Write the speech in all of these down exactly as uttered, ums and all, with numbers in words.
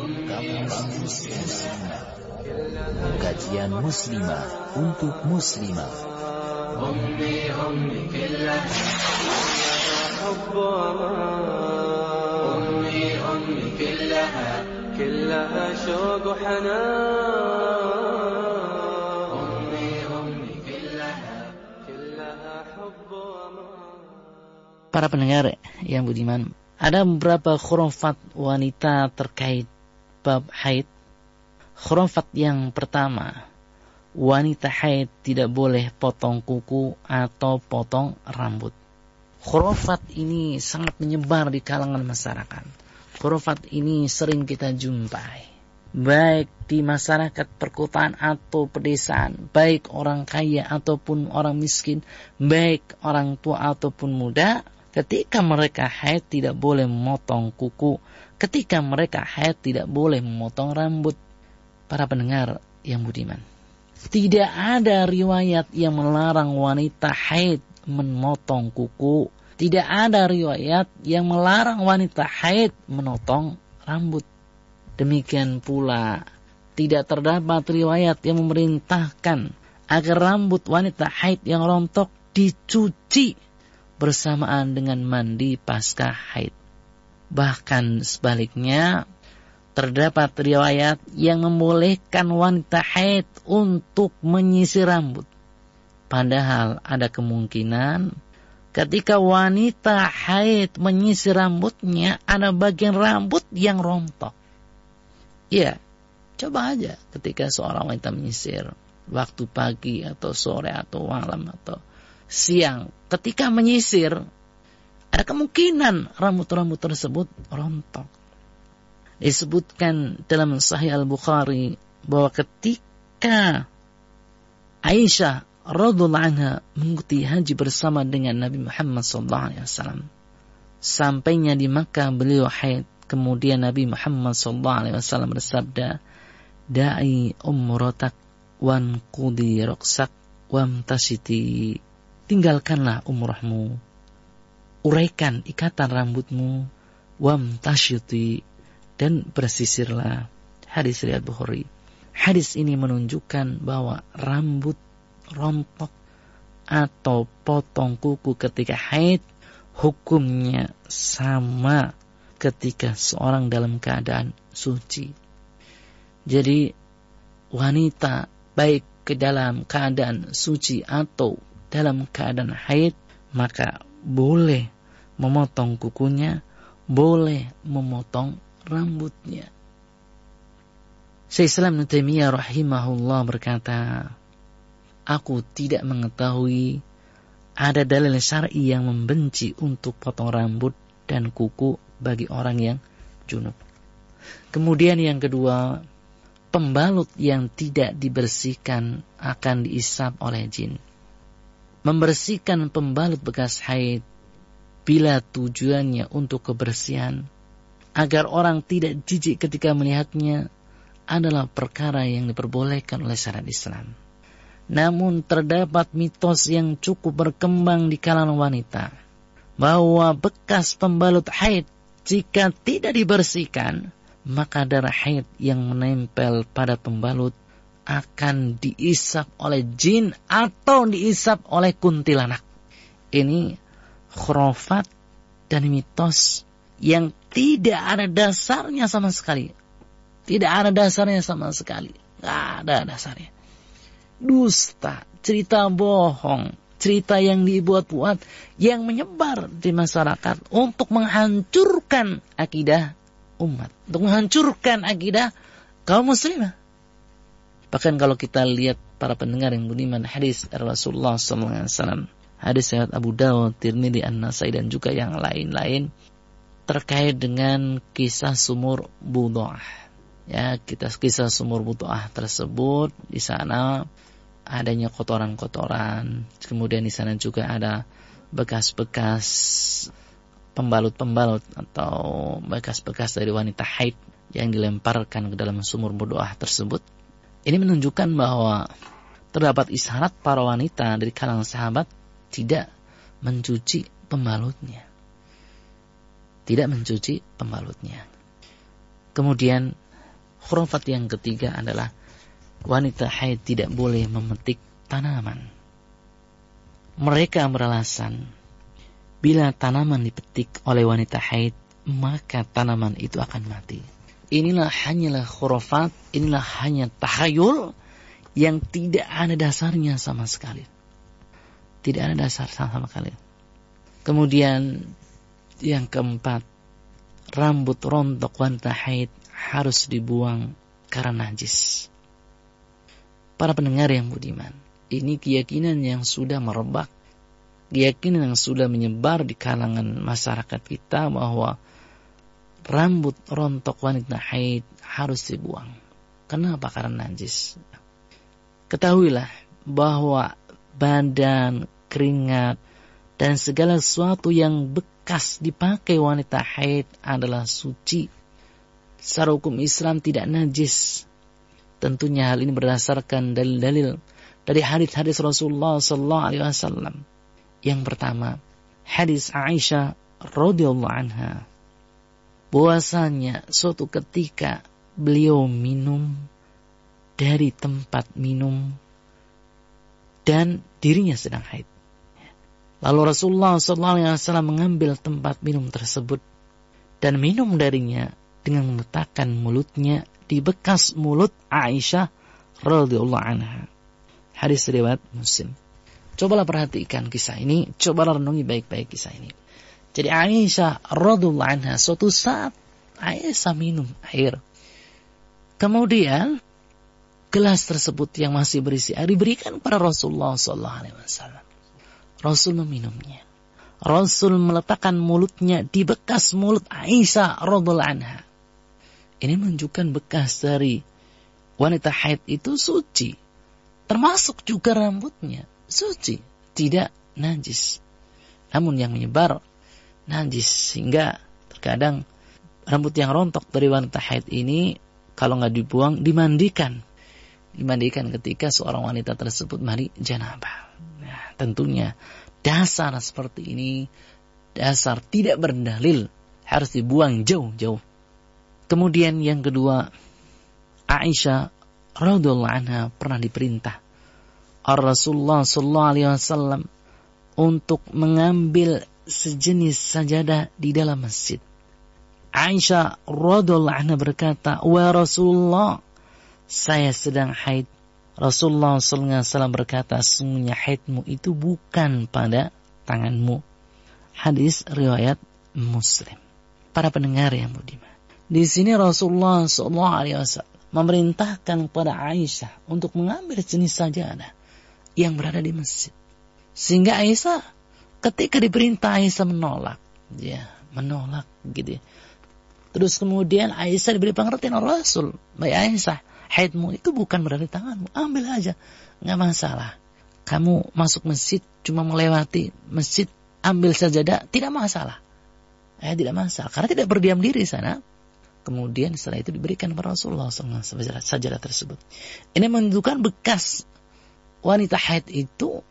Kamus Muslimah. Kajian muslimah untuk muslimah. أمي أمي كلها حب وأمان أمي أمي كلها كلها شوق وحنان أمي أمي كلها كلها حب وأمان. Para pendengar yang budiman, ada beberapa khurafat wanita terkait bab haid. Khurafat yang pertama, wanita haid tidak boleh potong kuku atau potong rambut. Khurafat ini sangat menyebar di kalangan masyarakat. Khurafat ini sering kita jumpai, baik di masyarakat perkotaan atau pedesaan, baik orang kaya ataupun orang miskin, baik orang tua ataupun muda. Ketika mereka haid tidak boleh memotong kuku, ketika mereka haid tidak boleh memotong rambut. Para pendengar yang budiman, tidak ada riwayat yang melarang wanita haid memotong kuku. Tidak ada riwayat yang melarang wanita haid memotong rambut. Demikian pula tidak terdapat riwayat yang memerintahkan agar rambut wanita haid yang rontok dicuci bersamaan dengan mandi pasca haid. Bahkan sebaliknya, terdapat riwayat yang membolehkan wanita haid untuk menyisir rambut. Padahal ada kemungkinan ketika wanita haid menyisir rambutnya, ada bagian rambut yang rontok. Ya, coba aja ketika seorang wanita menyisir, waktu pagi atau sore atau malam atau siang. Ketika menyisir, ada kemungkinan rambut-rambut tersebut rontok. Disebutkan dalam Sahih Al-Bukhari bahwa ketika Aisyah radhiyallahu anha mengikuti haji bersama dengan Nabi Muhammad sallallahu alaihi wasallam, sampainya di Makkah beliau haid. Kemudian Nabi Muhammad sallallahu alaihi wasallam bersabda, "Da'i umratak wan qudi raqsak wamtasiti." Tinggalkanlah umrahmu, uraikan ikatan rambutmu, wamtasiti, dan bersisirlah. Hadis riwayat Bukhari. Hadis ini menunjukkan bahwa rambut rontok atau potong kuku ketika haid hukumnya sama ketika seorang dalam keadaan suci. Jadi wanita baik ke dalam keadaan suci atau dalam keadaan haid, maka boleh memotong kukunya, boleh memotong rambutnya. Syekh Islam Ibnu Taimiyah rahimahullah berkata, aku tidak mengetahui ada dalil syar'i yang membenci untuk potong rambut dan kuku bagi orang yang junub. Kemudian yang kedua, pembalut yang tidak dibersihkan akan diisap oleh jin. Membersihkan pembalut bekas haid bila tujuannya untuk kebersihan agar orang tidak jijik ketika melihatnya adalah perkara yang diperbolehkan oleh syariat Islam. Namun terdapat mitos yang cukup berkembang di kalangan wanita bahwa bekas pembalut haid jika tidak dibersihkan, maka darah haid yang menempel pada pembalut akan diisap oleh jin atau diisap oleh kuntilanak. Ini khurafat dan mitos yang tidak ada dasarnya sama sekali. Tidak ada dasarnya sama sekali. Tidak ada dasarnya. Dusta, cerita bohong, cerita yang dibuat-buat, yang menyebar di masyarakat untuk menghancurkan akidah umat, untuk menghancurkan akidah kaum muslimah. Bahkan kalau kita lihat para pendengar yang budiman, hadis Rasulullah sallallahu alaihi wasallam, hadis riwayat Abu Dawud, Tirmidzi, An-Nasai dan juga yang lain-lain terkait dengan kisah sumur Budu'ah. Ya, kita kisah sumur Budu'ah tersebut, di sana adanya kotoran-kotoran, kemudian di sana juga ada bekas-bekas pembalut-pembalut atau bekas-bekas dari wanita haid yang dilemparkan ke dalam sumur Budu'ah tersebut. Ini menunjukkan bahwa terdapat isyarat para wanita dari kalangan sahabat tidak mencuci pembalutnya. Tidak mencuci pembalutnya. Kemudian khurafat yang ketiga adalah wanita haid tidak boleh memetik tanaman. Mereka beralasan bila tanaman dipetik oleh wanita haid, maka tanaman itu akan mati. Inilah hanyalah khurafat, inilah hanya takhayul yang tidak ada dasarnya sama sekali. Tidak ada dasar sama sekali. Kemudian yang keempat, rambut rontok wanita haid harus dibuang karena najis. Para pendengar yang budiman, ini keyakinan yang sudah merebak, keyakinan yang sudah menyebar di kalangan masyarakat kita bahwa rambut rontok wanita haid harus dibuang. Kenapa? Karena najis. Ketahuilah bahwa badan, keringat, dan segala sesuatu yang bekas dipakai wanita haid adalah suci. Secara hukum Islam tidak najis. Tentunya hal ini berdasarkan dalil-dalil dari hadis-hadis Rasulullah sallallahu alaihi wasallam. Yang pertama, hadis Aisyah radhiyallahu anha, bahwasanya suatu ketika beliau minum dari tempat minum dan dirinya sedang haid. Lalu Rasulullah sallallahu alaihi wasallam mengambil tempat minum tersebut dan minum darinya dengan meletakkan mulutnya di bekas mulut Aisyah radhiyallahu anha. Hadis riwayat Muslim. Cobalah perhatikan kisah ini, cobalah renungi baik-baik kisah ini. Jadi Aisyah radhiyallahu anha suatu saat Aisyah minum air. Kemudian gelas tersebut yang masih berisi air diberikan kepada Rasulullah sallallahu alaihi wasallam. Rasul meminumnya. Rasul meletakkan mulutnya di bekas mulut Aisyah radhiyallahu anha. Ini menunjukkan bekas dari wanita haid itu suci. Termasuk juga rambutnya suci, tidak najis. Namun yang menyebar najis, sehingga terkadang rambut yang rontok dari wanita haid ini kalau nggak dibuang dimandikan. Dimandikan ketika seorang wanita tersebut mandi janabah. Nah, tentunya dasar seperti ini, dasar tidak berdalil, harus dibuang jauh-jauh. Kemudian yang kedua, Aisyah radhiyallahu anha pernah diperintah Rasulullah sallallahu alaihi wasallam untuk mengambil sejenis sajadah di dalam masjid. Aisyah radhiyallahu anha berkata, "Wa Rasulullah, saya sedang haid." Rasulullah sallallahu alaihi wasallam berkata, "Sungguhnya haidmu itu bukan pada tanganmu." Hadis riwayat Muslim. Para pendengar yang budiman, di sini Rasulullah sallallahu alaihi wasallam memerintahkan kepada Aisyah untuk mengambil jenis sajadah yang berada di masjid. Sehingga Aisyah ketika diperintah, Aisyah menolak. Ya, menolak gitu ya. Terus kemudian Aisyah diberi pengertian Rasul, "Baik Aisyah, haidmu itu bukan berada di tanganmu, ambil aja, nggak masalah. Kamu masuk masjid cuma melewati masjid, ambil sajadah, tidak masalah." Eh, tidak masalah, karena tidak berdiam diri sana. Kemudian setelah itu diberikan kepada Rasulullah sallallahu alaihi wasallam sajadah tersebut. Ini menunjukkan bekas wanita haid itu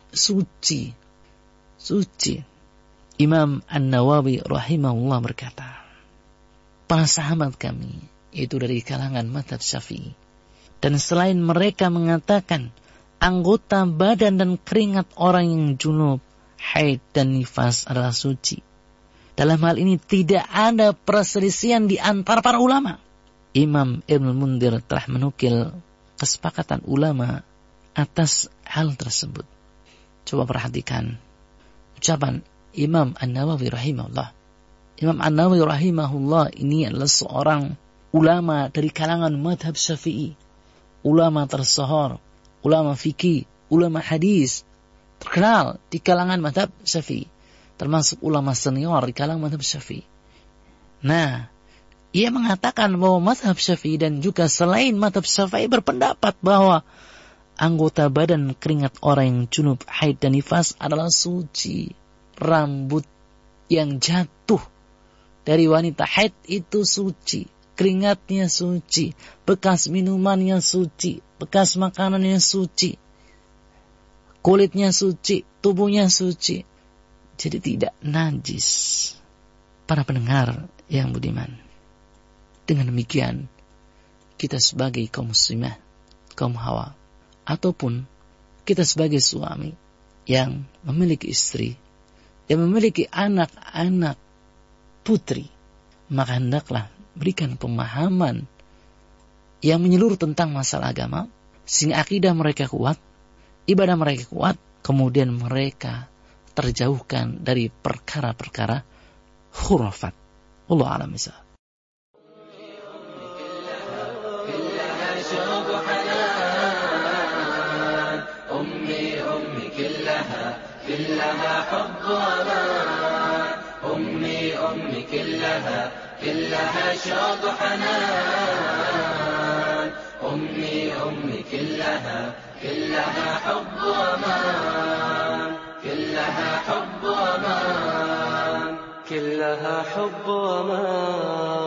suci. Suci. Imam An-Nawawi rahimahullah berkata, para sahabat kami itu dari kalangan mazhab Syafi'i, dan selain mereka mengatakan anggota badan dan keringat orang yang junub, haid dan nifas adalah suci. Dalam hal ini tidak ada perselisihan di antara para ulama. Imam Ibn Mundir telah menukil kesepakatan ulama atas hal tersebut. Coba perhatikan ucapan Imam An-Nawawi rahimahullah. Imam An-Nawawi rahimahullah ini adalah seorang ulama dari kalangan madhab Syafi'i. Ulama tersohor, ulama fikih, ulama hadis, terkenal di kalangan madhab Syafi'i. Termasuk ulama senior di kalangan mazhab Syafi'i. Nah, ia mengatakan bahwa mazhab Syafi'i dan juga selain mazhab Syafi'i berpendapat bahwa anggota badan keringat orang yang junub, haid dan nifas adalah suci. Rambut yang jatuh dari wanita haid itu suci, keringatnya suci, bekas minumannya suci, bekas makanannya suci, kulitnya suci, tubuhnya suci. Jadi tidak najis. Para pendengar yang budiman, dengan demikian kita sebagai kaum muslimah, kaum hawa, ataupun kita sebagai suami yang memiliki istri, yang memiliki anak-anak putri, maka hendaklah berikan pemahaman yang menyeluruh tentang masalah agama, sehingga akidah mereka kuat, ibadah mereka kuat, kemudian mereka terjauhkan dari perkara-perkara khurafat. Wallahu a'lam bishawab. كلها حب وأمان أمي أمي كلها كلها شوق حنان أمي أمي كلها كلها حب وأمان كلها حب وأمان كلها حب وأمان